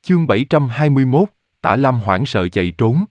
Chương 721, Tả Lam hoảng sợ chạy trốn.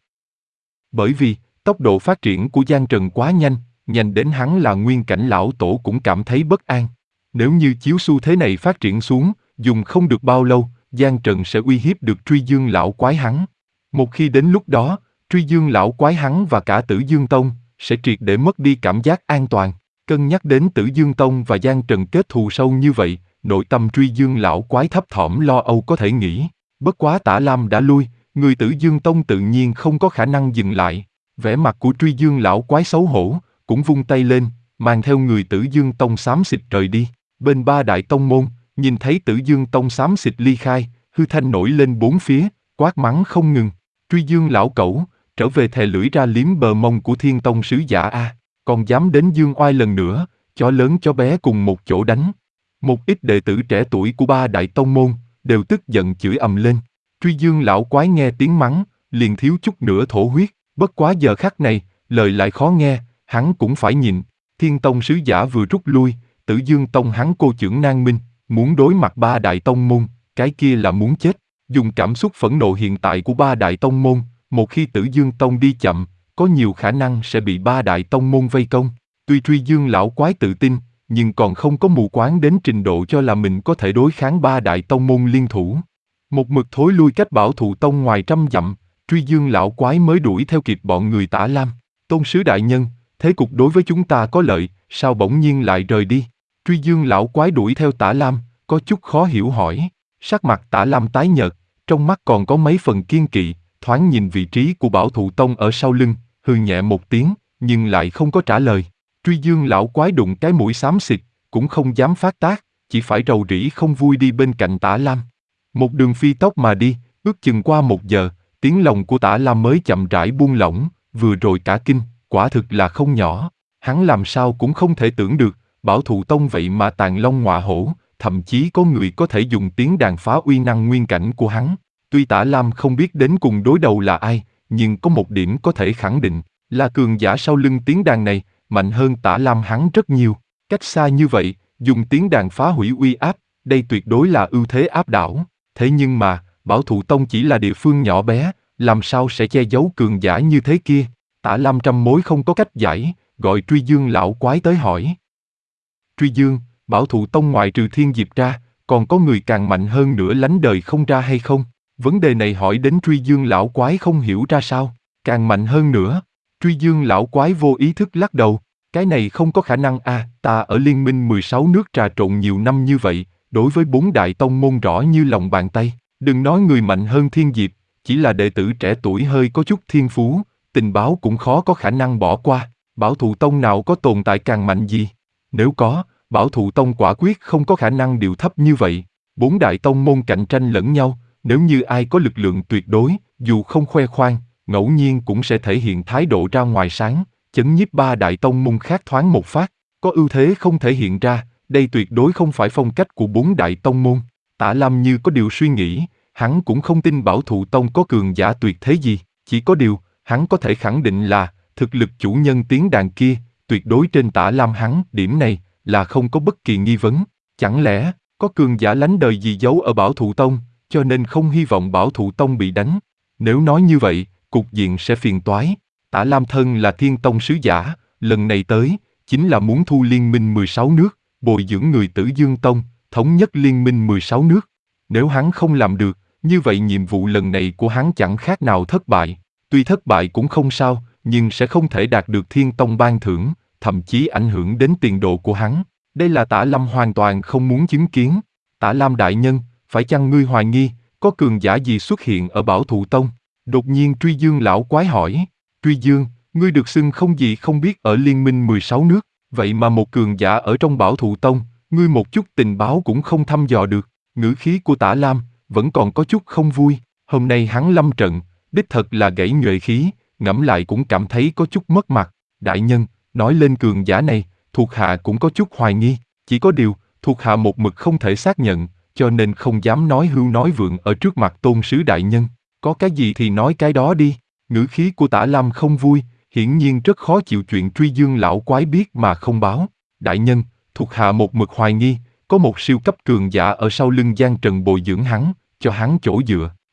Bởi vì, tốc độ phát triển của Giang Trần quá nhanh, nhanh đến hắn là nguyên cảnh lão tổ cũng cảm thấy bất an. Nếu như chiếu xu thế này phát triển xuống, dùng không được bao lâu, Giang Trần sẽ uy hiếp được Truy Dương lão quái hắn. Một khi đến lúc đó, Truy Dương lão quái hắn và cả Tử Dương Tông sẽ triệt để mất đi cảm giác an toàn. Cân nhắc đến Tử Dương Tông và Giang Trần kết thù sâu như vậy, nội tâm Truy Dương lão quái thấp thỏm lo âu có thể nghĩ. Bất quá Tả Lam đã lui, người Tử Dương Tông tự nhiên không có khả năng dừng lại. Vẻ mặt của Truy Dương lão quái xấu hổ, cũng vung tay lên, mang theo người Tử Dương Tông xám xịt rời đi. Bên ba đại tông môn, nhìn thấy Tử Dương Tông xám xịt ly khai, hư thanh nổi lên bốn phía, quát mắng không ngừng. Truy Dương lão cẩu, trở về thè lưỡi ra liếm bờ mông của Thiên Tông sứ giả a, còn dám đến Dương Oai lần nữa, chó lớn chó bé cùng một chỗ đánh. Một ít đệ tử trẻ tuổi của ba đại tông môn đều tức giận chửi ầm lên. Truy Dương lão quái nghe tiếng mắng, liền thiếu chút nữa thổ huyết. Bất quá giờ khắc này, lời lại khó nghe, hắn cũng phải nhịn. Thiên Tông sứ giả vừa rút lui, Tử Dương Tông hắn cô chưởng Nan Minh, muốn đối mặt ba đại tông môn, cái kia là muốn chết. Dùng cảm xúc phẫn nộ hiện tại của ba đại tông môn, một khi Tử Dương Tông đi chậm, có nhiều khả năng sẽ bị ba đại tông môn vây công. Tuy Truy Dương lão quái tự tin, nhưng còn không có mù quáng đến trình độ cho là mình có thể đối kháng ba đại tông môn liên thủ. Một mực thối lui cách Bảo Thụ Tông ngoài trăm dặm, Truy Dương lão quái mới đuổi theo kịp bọn người Tả Lam. Tôn sứ đại nhân, thế cục đối với chúng ta có lợi, sao bỗng nhiên lại rời đi? Truy Dương lão quái đuổi theo Tả Lam, có chút khó hiểu hỏi. Sắc mặt Tả Lam tái nhợt, trong mắt còn có mấy phần kiên kỵ, thoáng nhìn vị trí của Bảo Thụ Tông ở sau lưng, hừ nhẹ một tiếng, nhưng lại không có trả lời. Truy Dương lão quái đụng cái mũi xám xịt, cũng không dám phát tác, chỉ phải rầu rĩ không vui đi bên cạnh Tả Lam. Một đường phi tốc mà đi, ước chừng qua 1 giờ, tiếng lòng của Tả Lam mới chậm rãi buông lỏng, vừa rồi cả kinh, quả thực là không nhỏ. Hắn làm sao cũng không thể tưởng được, Bảo Thụ Tông vậy mà tàn long ngọa hổ, thậm chí có người có thể dùng tiếng đàn phá uy năng nguyên cảnh của hắn. Tuy Tả Lam không biết đến cùng đối đầu là ai, nhưng có một điểm có thể khẳng định, là cường giả sau lưng tiếng đàn này, mạnh hơn Tả Lam hắn rất nhiều. Cách xa như vậy, dùng tiếng đàn phá hủy uy áp, đây tuyệt đối là ưu thế áp đảo. Thế nhưng mà, Bảo Thụ Tông chỉ là địa phương nhỏ bé, làm sao sẽ che giấu cường giả như thế kia? Tả Lam trăm mối không có cách giải, gọi Truy Dương lão quái tới hỏi. Truy Dương, Bảo Thụ Tông ngoại trừ Thiên Diệp ra, còn có người càng mạnh hơn nữa lánh đời không ra hay không? Vấn đề này hỏi đến Truy Dương lão quái không hiểu ra sao, càng mạnh hơn nữa. Truy Dương lão quái vô ý thức lắc đầu, cái này không có khả năng a, ta ở Liên minh 16 nước trà trộn nhiều năm như vậy, đối với 4 đại tông môn rõ như lòng bàn tay, đừng nói người mạnh hơn Thiên Diệp, chỉ là đệ tử trẻ tuổi hơi có chút thiên phú, tình báo cũng khó có khả năng bỏ qua. Bảo Thụ Tông nào có tồn tại càng mạnh gì? Nếu có, Bảo Thụ Tông quả quyết không có khả năng điều thấp như vậy. 4 đại tông môn cạnh tranh lẫn nhau, nếu như ai có lực lượng tuyệt đối, dù không khoe khoang, ngẫu nhiên cũng sẽ thể hiện thái độ ra ngoài sáng, chấn nhiếp 3 đại tông môn khác thoáng một phát, có ưu thế không thể hiện ra, đây tuyệt đối không phải phong cách của 4 đại tông môn. Tả Lam như có điều suy nghĩ, hắn cũng không tin Bảo Thụ Tông có cường giả tuyệt thế gì, chỉ có điều, hắn có thể khẳng định là, thực lực chủ nhân tiếng đàn kia, tuyệt đối trên Tả Lam hắn, điểm này, là không có bất kỳ nghi vấn. Chẳng lẽ, có cường giả lánh đời gì giấu ở Bảo Thụ Tông, cho nên không hy vọng Bảo Thụ Tông bị đánh? Nếu nói như vậy, cục diện sẽ phiền toái. Tả Lam thân là Thiên Tông sứ giả, lần này tới, chính là muốn thu liên minh 16 nước, bồi dưỡng người Tử Dương Tông, thống nhất liên minh 16 nước. Nếu hắn không làm được, như vậy nhiệm vụ lần này của hắn chẳng khác nào thất bại. Tuy thất bại cũng không sao, nhưng sẽ không thể đạt được Thiên Tông ban thưởng, thậm chí ảnh hưởng đến tiền đồ của hắn. Đây là Tả Lam hoàn toàn không muốn chứng kiến. Tả Lam đại nhân, phải chăng ngươi hoài nghi, có cường giả gì xuất hiện ở Bảo Thụ Tông? Đột nhiên Truy Dương lão quái hỏi. Truy Dương, ngươi được xưng không gì không biết ở liên minh 16 nước, vậy mà một cường giả ở trong Bảo Thụ Tông, ngươi một chút tình báo cũng không thăm dò được. Ngữ khí của Tả Lam vẫn còn có chút không vui. Hôm nay hắn lâm trận, đích thật là gãy nhuệ khí, ngẫm lại cũng cảm thấy có chút mất mặt. Đại nhân, nói lên cường giả này, thuộc hạ cũng có chút hoài nghi. Chỉ có điều, thuộc hạ một mực không thể xác nhận, cho nên không dám nói hưu nói vượng ở trước mặt tôn sứ đại nhân. Có cái gì thì nói cái đó đi. Ngữ khí của Tả Lam không vui, hiển nhiên rất khó chịu chuyện Truy Dương lão quái biết mà không báo. Đại nhân, thuộc hạ một mực hoài nghi, có một siêu cấp cường giả ở sau lưng Giang Trần bồi dưỡng hắn, cho hắn chỗ dựa.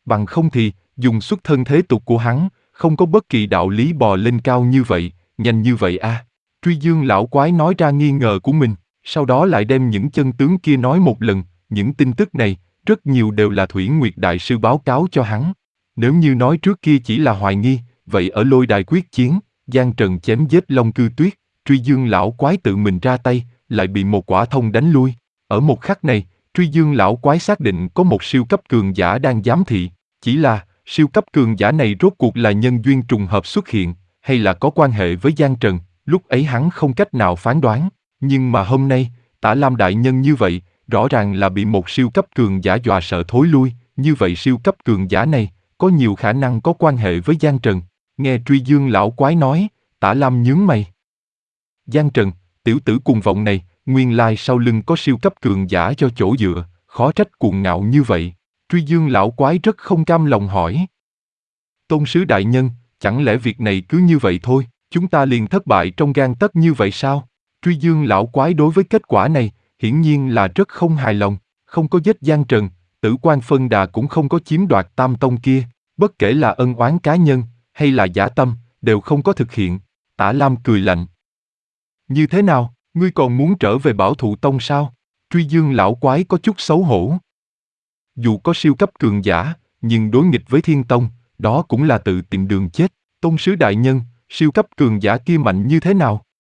Bằng không thì, dùng xuất thân thế tục của hắn, không có bất kỳ đạo lý bò lên cao như vậy, nhanh như vậy à. Truy Dương lão quái nói ra nghi ngờ của mình, sau đó lại đem những chân tướng kia nói một lần, những tin tức này, rất nhiều đều là Thủy Nguyệt Đại Sư báo cáo cho hắn. Nếu như nói trước kia chỉ là hoài nghi, vậy ở lôi đài quyết chiến, Giang Trần chém giết Long Cư Tuyết, Truy Dương lão quái tự mình ra tay, lại bị một quả thông đánh lui. Ở một khắc này, Truy Dương lão quái xác định có một siêu cấp cường giả đang giám thị, chỉ là, siêu cấp cường giả này rốt cuộc là nhân duyên trùng hợp xuất hiện, hay là có quan hệ với Giang Trần, lúc ấy hắn không cách nào phán đoán. Nhưng mà hôm nay, Tả Lam đại nhân như vậy, rõ ràng là bị một siêu cấp cường giả dọa sợ thối lui, như vậy siêu cấp cường giả này, có nhiều khả năng có quan hệ với Giang Trần. Nghe Truy Dương lão quái nói, Tả Lam nhướng mày. Giang Trần, tiểu tử cuồng vọng này, nguyên lai sau lưng có siêu cấp cường giả cho chỗ dựa, khó trách cuồng ngạo như vậy. Truy Dương lão quái rất không cam lòng hỏi. Tôn sứ đại nhân, chẳng lẽ việc này cứ như vậy thôi, chúng ta liền thất bại trong gang tấc như vậy sao? Truy Dương lão quái đối với kết quả này, hiển nhiên là rất không hài lòng, không có giết Giang Trần, Tử Quan Phân Đà cũng không có chiếm đoạt Tam Tông kia, bất kể là ân oán cá nhân, hay là dã tâm, đều không có thực hiện. Tả Lam cười lạnh. Như thế nào, ngươi còn muốn trở về Bảo Thụ Tông sao? Truy Dương lão quái có chút xấu hổ. Dù có siêu cấp cường giả, nhưng đối nghịch với Thiên Tông, đó cũng là tự tìm đường chết. Tôn sứ đại nhân, siêu cấp cường giả kia mạnh như thế nào?